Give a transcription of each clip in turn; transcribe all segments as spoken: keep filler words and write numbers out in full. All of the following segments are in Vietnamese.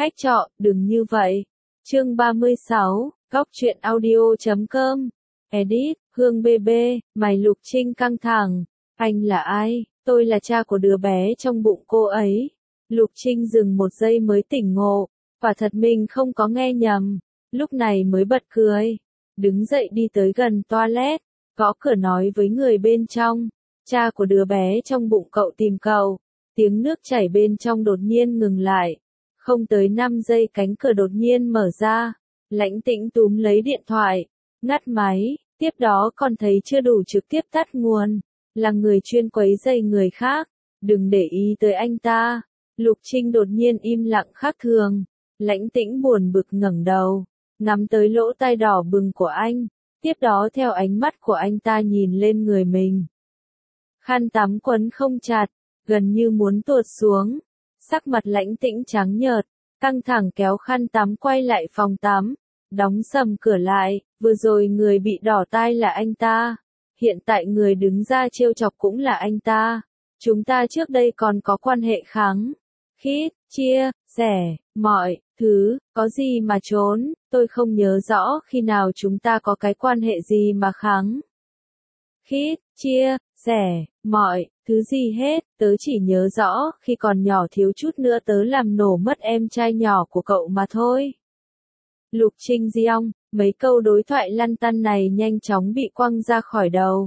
Khách trọ, đừng như vậy. Chương ba mươi sáu, góc truyện audio chấm com. Edit, Hương bê bê, mày Lục Trinh căng thẳng. Anh là ai? Tôi là cha của đứa bé trong bụng cô ấy. Lục Trinh dừng một giây mới tỉnh ngộ. Quả thật mình không có nghe nhầm. Lúc này mới bật cười. Đứng dậy đi tới gần toilet. Gõ cửa nói với người bên trong. Cha của đứa bé trong bụng cậu tìm cậu. Tiếng nước chảy bên trong đột nhiên ngừng lại. Không tới năm giây cánh cửa đột nhiên mở ra. Lãnh Tĩnh túm lấy điện thoại. Ngắt máy. Tiếp đó còn thấy chưa đủ trực tiếp tắt nguồn. Là người chuyên quấy rầy người khác. Đừng để ý tới anh ta. Lục Trinh đột nhiên im lặng khác thường. Lãnh Tĩnh buồn bực ngẩng đầu. Ngắm tới lỗ tai đỏ bừng của anh. Tiếp đó theo ánh mắt của anh ta nhìn lên người mình. Khăn tắm quấn không chặt. Gần như muốn tuột xuống. Sắc mặt Lãnh Tĩnh trắng nhợt. Căng thẳng kéo khăn tắm quay lại phòng tắm. Đóng sầm cửa lại. Vừa rồi người bị đỏ tai là anh ta. Hiện tại người đứng ra trêu chọc cũng là anh ta. Chúng ta trước đây còn có quan hệ kháng khít, chia, sẻ, mọi thứ, có gì mà trốn, tôi không nhớ rõ khi nào chúng ta có cái quan hệ gì mà kháng khít, chia, sẻ, mọi thứ gì hết, tớ chỉ nhớ rõ khi còn nhỏ thiếu chút nữa tớ làm nổ mất em trai nhỏ của cậu mà thôi. Lục Trinh giong, mấy câu đối thoại lăn tăn này nhanh chóng bị quăng ra khỏi đầu.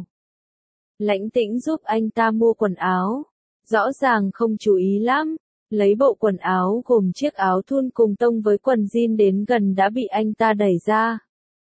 Lãnh Tĩnh giúp anh ta mua quần áo. Rõ ràng không chú ý lắm. Lấy bộ quần áo gồm chiếc áo thun cùng tông với quần jean đến gần đã bị anh ta đẩy ra.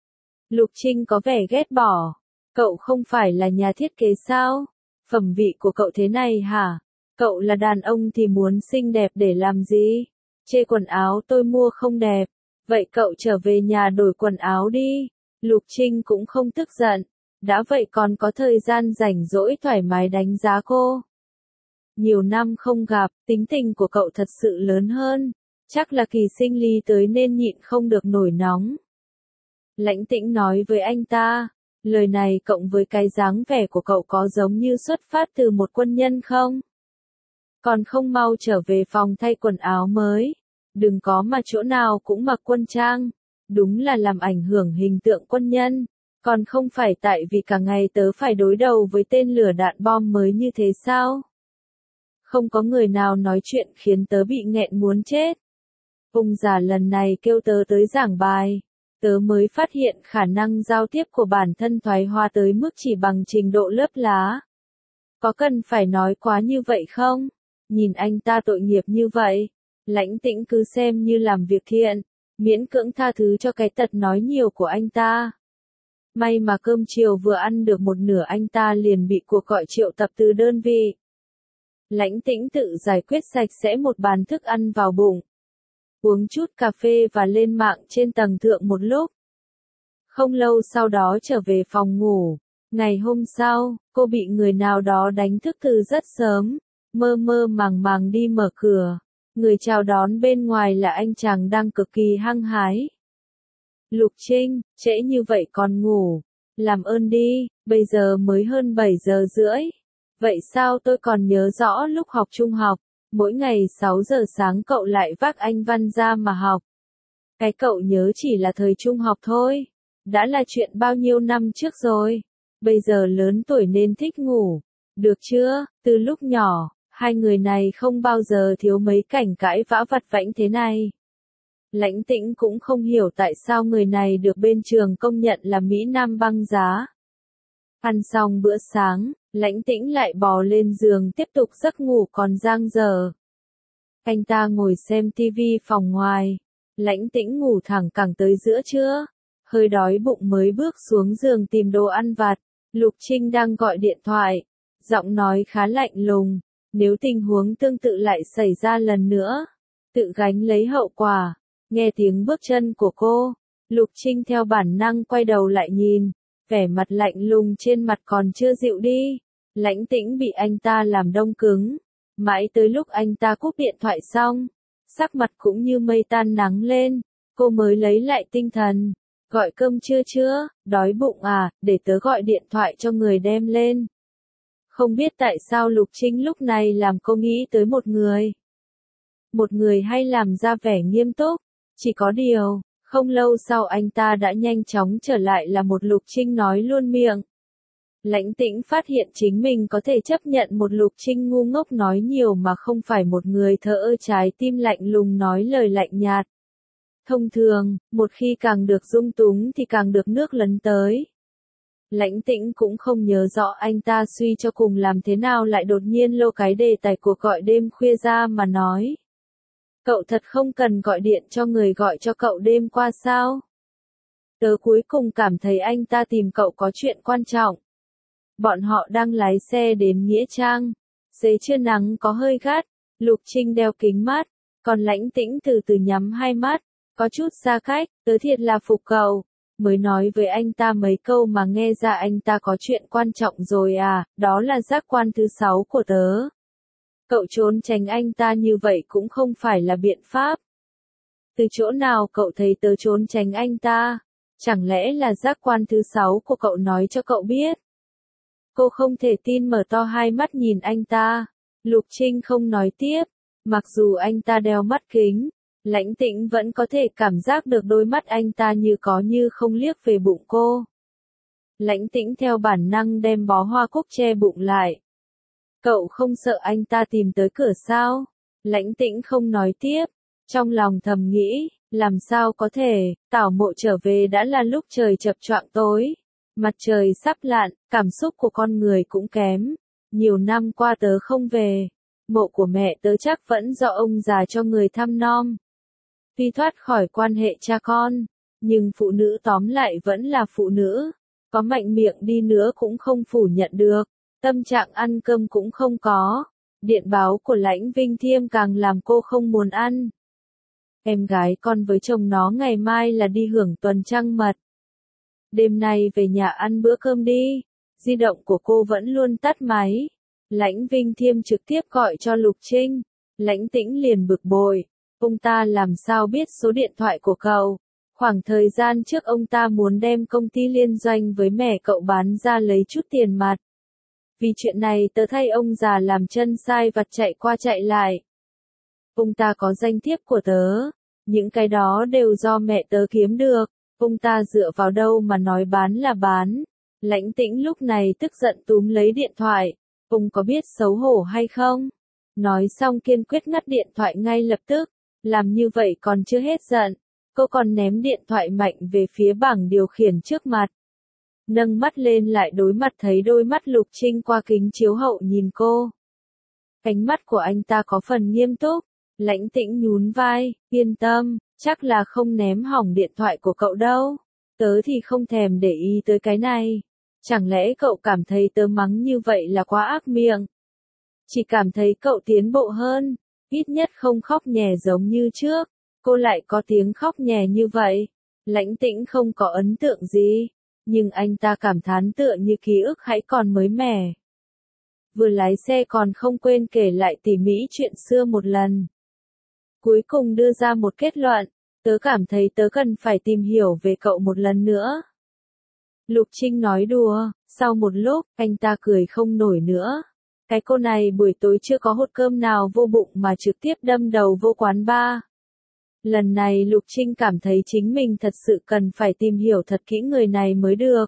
Lục Trinh có vẻ ghét bỏ. Cậu không phải là nhà thiết kế sao? Phẩm vị của cậu thế này hả? Cậu là đàn ông thì muốn xinh đẹp để làm gì? Chê quần áo tôi mua không đẹp. Vậy cậu trở về nhà đổi quần áo đi. Lục Trinh cũng không tức giận. Đã vậy còn có thời gian rảnh rỗi thoải mái đánh giá cô. Nhiều năm không gặp, tính tình của cậu thật sự lớn hơn. Chắc là kỳ sinh ly tới nên nhịn không được nổi nóng. Lãnh Tĩnh nói với anh ta. Lời này cộng với cái dáng vẻ của cậu có giống như xuất phát từ một quân nhân không? Còn không mau trở về phòng thay quần áo mới. Đừng có mà chỗ nào cũng mặc quân trang. Đúng là làm ảnh hưởng hình tượng quân nhân. Còn không phải tại vì cả ngày tớ phải đối đầu với tên lửa đạn bom mới như thế sao? Không có người nào nói chuyện khiến tớ bị nghẹn muốn chết. Ông già lần này kêu tớ tới giảng bài. Tớ mới phát hiện khả năng giao tiếp của bản thân thoái hóa tới mức chỉ bằng trình độ lớp lá. Có cần phải nói quá như vậy không? Nhìn anh ta tội nghiệp như vậy. Lãnh Tĩnh cứ xem như làm việc thiện. Miễn cưỡng tha thứ cho cái tật nói nhiều của anh ta. May mà cơm chiều vừa ăn được một nửa anh ta liền bị cuộc gọi triệu tập từ đơn vị. Lãnh Tĩnh tự giải quyết sạch sẽ một bàn thức ăn vào bụng. Uống chút cà phê và lên mạng trên tầng thượng một lúc. Không lâu sau đó trở về phòng ngủ. Ngày hôm sau, cô bị người nào đó đánh thức từ rất sớm. Mơ mơ màng màng đi mở cửa. Người chào đón bên ngoài là anh chàng đang cực kỳ hăng hái. Lục Trinh, trễ như vậy còn ngủ. Làm ơn đi, bây giờ mới hơn bảy giờ rưỡi. Vậy sao tôi còn nhớ rõ lúc học trung học, mỗi ngày sáu giờ sáng cậu lại vác anh văn ra mà học. Cái cậu nhớ chỉ là thời trung học thôi. Đã là chuyện bao nhiêu năm trước rồi. Bây giờ lớn tuổi nên thích ngủ. Được chưa, từ lúc nhỏ, hai người này không bao giờ thiếu mấy cảnh cãi vã vặt vãnh thế này. Lãnh Tĩnh cũng không hiểu tại sao người này được bên trường công nhận là Mỹ Nam băng giá. Ăn xong bữa sáng, Lãnh Tĩnh lại bò lên giường tiếp tục giấc ngủ còn dang dở. Anh ta ngồi xem tivi phòng ngoài. Lãnh Tĩnh ngủ thẳng cẳng tới giữa trưa. Hơi đói bụng mới bước xuống giường tìm đồ ăn vặt. Lục Trinh đang gọi điện thoại. Giọng nói khá lạnh lùng. Nếu tình huống tương tự lại xảy ra lần nữa, tự gánh lấy hậu quả. Nghe tiếng bước chân của cô, Lục Trinh theo bản năng quay đầu lại nhìn, vẻ mặt lạnh lùng trên mặt còn chưa dịu đi. Lãnh Tĩnh bị anh ta làm đông cứng, mãi tới lúc anh ta cúp điện thoại xong, sắc mặt cũng như mây tan nắng lên, cô mới lấy lại tinh thần. Gọi cơm trưa chưa, đói bụng à, để tớ gọi điện thoại cho người đem lên. Không biết tại sao Lục Trinh lúc này làm cô nghĩ tới một người. một người hay làm ra vẻ nghiêm túc. Chỉ có điều, không lâu sau anh ta đã nhanh chóng trở lại là một Lục Trinh nói luôn miệng. Lãnh Tĩnh phát hiện chính mình có thể chấp nhận một Lục Trinh ngu ngốc nói nhiều mà không phải một người thờ ơ trái tim lạnh lùng nói lời lạnh nhạt. Thông thường, một khi càng được dung túng thì càng được nước lấn tới. Lãnh Tĩnh cũng không nhớ rõ anh ta suy cho cùng làm thế nào lại đột nhiên lô cái đề tài cuộc gọi đêm khuya ra mà nói. Cậu thật không cần gọi điện cho người gọi cho cậu đêm qua sao? Tớ cuối cùng cảm thấy anh ta tìm cậu có chuyện quan trọng. Bọn họ đang lái xe đến Nghĩa Trang. Dưới trưa nắng có hơi gắt, Lục Trinh đeo kính mát, còn Lãnh Tĩnh từ từ nhắm hai mắt, có chút xa cách, tớ thiệt là phục cậu. Mới nói với anh ta mấy câu mà nghe ra anh ta có chuyện quan trọng rồi à, đó là giác quan thứ sáu của tớ. Cậu trốn tránh anh ta như vậy cũng không phải là biện pháp. Từ chỗ nào cậu thấy tớ trốn tránh anh ta? Chẳng lẽ là giác quan thứ sáu của cậu nói cho cậu biết? Cô không thể tin mở to hai mắt nhìn anh ta. Lục Trinh không nói tiếp. Mặc dù anh ta đeo mắt kính, Lãnh Tĩnh vẫn có thể cảm giác được đôi mắt anh ta như có như không liếc về bụng cô. Lãnh Tĩnh theo bản năng đem bó hoa cúc che bụng lại. Cậu không sợ anh ta tìm tới cửa sao? Lãnh Tĩnh không nói tiếp. Trong lòng thầm nghĩ, làm sao có thể, Tảo Mộ trở về đã là lúc trời chập choạng tối. Mặt trời sắp lặn, cảm xúc của con người cũng kém. Nhiều năm qua tớ không về. Mộ của mẹ tớ chắc vẫn do ông già cho người thăm nom. Tuy thoát khỏi quan hệ cha con, nhưng phụ nữ tóm lại vẫn là phụ nữ. Có mạnh miệng đi nữa cũng không phủ nhận được. Tâm trạng ăn cơm cũng không có. Điện báo của Lãnh Vinh Thiêm càng làm cô không muốn ăn. Em gái con với chồng nó ngày mai là đi hưởng tuần trăng mật. Đêm nay về nhà ăn bữa cơm đi. Di động của cô vẫn luôn tắt máy. Lãnh Vinh Thiêm trực tiếp gọi cho Lục Trinh. Lãnh Tĩnh liền bực bội. Ông ta làm sao biết số điện thoại của cậu? Khoảng thời gian trước ông ta muốn đem công ty liên doanh với mẹ cậu bán ra lấy chút tiền mặt. Vì chuyện này tớ thay ông già làm chân sai vặt chạy qua chạy lại. Ông ta có danh thiếp của tớ. Những cái đó đều do mẹ tớ kiếm được. Ông ta dựa vào đâu mà nói bán là bán. Lãnh Tĩnh lúc này tức giận túm lấy điện thoại. Ông có biết xấu hổ hay không? Nói xong kiên quyết ngắt điện thoại ngay lập tức. Làm như vậy còn chưa hết giận. Cô còn ném điện thoại mạnh về phía bảng điều khiển trước mặt. Nâng mắt lên lại đối mặt thấy đôi mắt Lục Trinh qua kính chiếu hậu nhìn cô. Ánh mắt của anh ta có phần nghiêm túc. Lãnh Tĩnh nhún vai, yên tâm, chắc là không ném hỏng điện thoại của cậu đâu. Tớ thì không thèm để ý tới cái này. Chẳng lẽ cậu cảm thấy tớ mắng như vậy là quá ác miệng? Chỉ cảm thấy cậu tiến bộ hơn, ít nhất không khóc nhè giống như trước. Cô lại có tiếng khóc nhè như vậy. Lãnh Tĩnh không có ấn tượng gì, nhưng anh ta cảm thán tựa như ký ức hãy còn mới mẻ. Vừa lái xe còn không quên kể lại tỉ mỉ chuyện xưa một lần. Cuối cùng đưa ra một kết luận, tớ cảm thấy tớ cần phải tìm hiểu về cậu một lần nữa. Lục Trinh nói đùa, sau một lúc, anh ta cười không nổi nữa. Cái cô này buổi tối chưa có hột cơm nào vô bụng mà trực tiếp đâm đầu vô quán bar. Lần này Lục Trinh cảm thấy chính mình thật sự cần phải tìm hiểu thật kỹ người này mới được.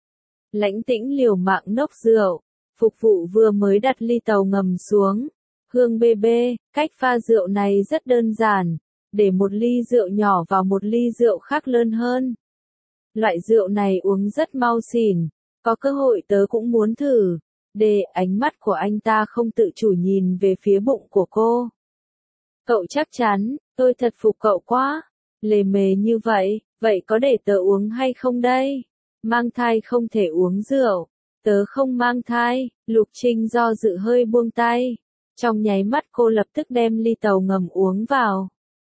Lãnh Tĩnh liều mạng nốc rượu, phục vụ vừa mới đặt ly tàu ngầm xuống. Hương bê bê, cách pha rượu này rất đơn giản, để một ly rượu nhỏ vào một ly rượu khác lớn hơn. Loại rượu này uống rất mau xỉn, có cơ hội tớ cũng muốn thử. Để ánh mắt của anh ta không tự chủ nhìn về phía bụng của cô. Cậu chắc chắn, tôi thật phục cậu quá. Lề mề như vậy, vậy có để tớ uống hay không đây? Mang thai không thể uống rượu. Tớ không mang thai, Lục Trinh do dự hơi buông tay. Trong nháy mắt cô lập tức đem ly tàu ngầm uống vào.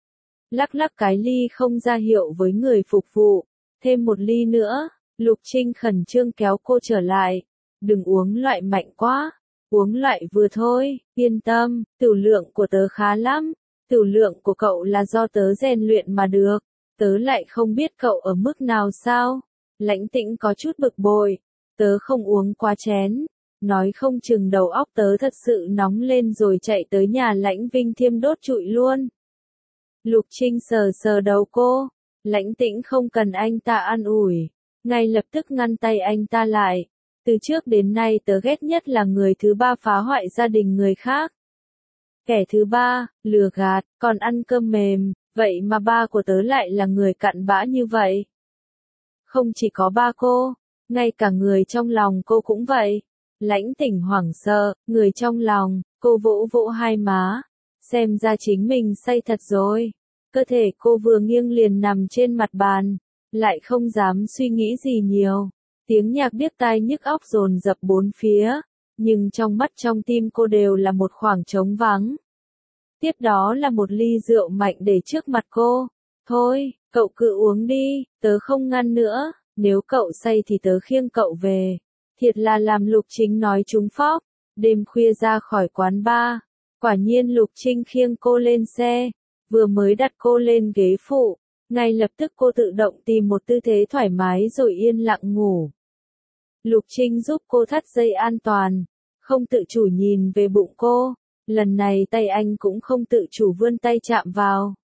Lắc lắc cái ly không ra hiệu với người phục vụ. Thêm một ly nữa, Lục Trinh khẩn trương kéo cô trở lại. Đừng uống loại mạnh quá, uống loại vừa thôi, yên tâm, tửu lượng của tớ khá lắm. Tửu lượng của cậu là do tớ rèn luyện mà được. Tớ lại không biết cậu ở mức nào sao. Lãnh Tĩnh có chút bực bội. Tớ không uống quá chén. nói không chừng đầu óc tớ thật sự nóng lên rồi chạy tới nhà Lãnh Vinh Thiêm đốt trụi luôn. Lục Trinh sờ sờ đầu cô, Lãnh Tĩnh không cần anh ta an ủi, ngay lập tức ngăn tay anh ta lại. Từ trước đến nay tớ ghét nhất là người thứ ba phá hoại gia đình người khác. Kẻ thứ ba, lừa gạt, còn ăn cơm mềm, vậy mà ba của tớ lại là người cặn bã như vậy. Không chỉ có ba cô, ngay cả người trong lòng cô cũng vậy. Lãnh Tĩnh hoảng sợ, người trong lòng, cô vỗ vỗ hai má, xem ra chính mình say thật rồi. Cơ thể cô vừa nghiêng liền nằm trên mặt bàn, lại không dám suy nghĩ gì nhiều. Tiếng nhạc điếc tai nhức óc dồn dập bốn phía, nhưng trong mắt trong tim cô đều là một khoảng trống vắng. Tiếp đó là một ly rượu mạnh để trước mặt cô. Thôi, cậu cứ uống đi, tớ không ngăn nữa, nếu cậu say thì tớ khiêng cậu về. Thiệt là làm Lục Chính nói trúng phóc, đêm khuya ra khỏi quán bar. Quả nhiên Lục Trinh khiêng cô lên xe, vừa mới đặt cô lên ghế phụ, ngay lập tức cô tự động tìm một tư thế thoải mái rồi yên lặng ngủ. Lục Trinh giúp cô thắt dây an toàn, không tự chủ nhìn về bụng cô, lần này tay anh cũng không tự chủ vươn tay chạm vào.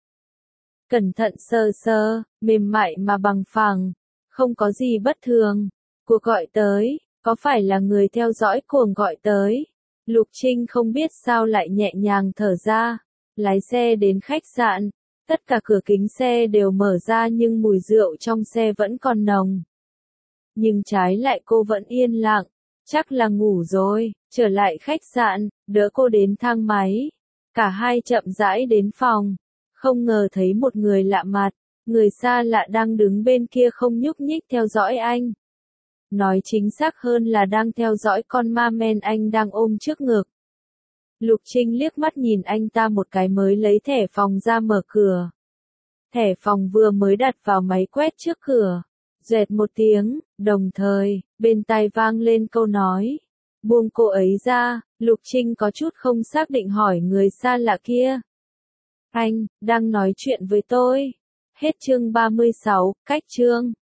Cẩn thận sờ sờ, mềm mại mà bằng phẳng, không có gì bất thường. Cuộc gọi tới, có phải là người theo dõi cuồng gọi tới? Lục Trinh không biết sao lại nhẹ nhàng thở ra, lái xe đến khách sạn, tất cả cửa kính xe đều mở ra nhưng mùi rượu trong xe vẫn còn nồng. Nhưng trái lại cô vẫn yên lặng, chắc là ngủ rồi, trở lại khách sạn, đỡ cô đến thang máy. Cả hai chậm rãi đến phòng, không ngờ thấy một người lạ mặt, người xa lạ đang đứng bên kia không nhúc nhích theo dõi anh. Nói chính xác hơn là đang theo dõi con ma men anh đang ôm trước ngực. Lục Trinh liếc mắt nhìn anh ta một cái mới lấy thẻ phòng ra mở cửa. Thẻ phòng vừa mới đặt vào máy quét trước cửa. Dẹt một tiếng, đồng thời, bên tai vang lên câu nói. Buông cô ấy ra, Lục Trinh có chút không xác định hỏi người xa lạ kia. Anh, đang nói chuyện với tôi. Hết chương ba mươi sáu, cách chương.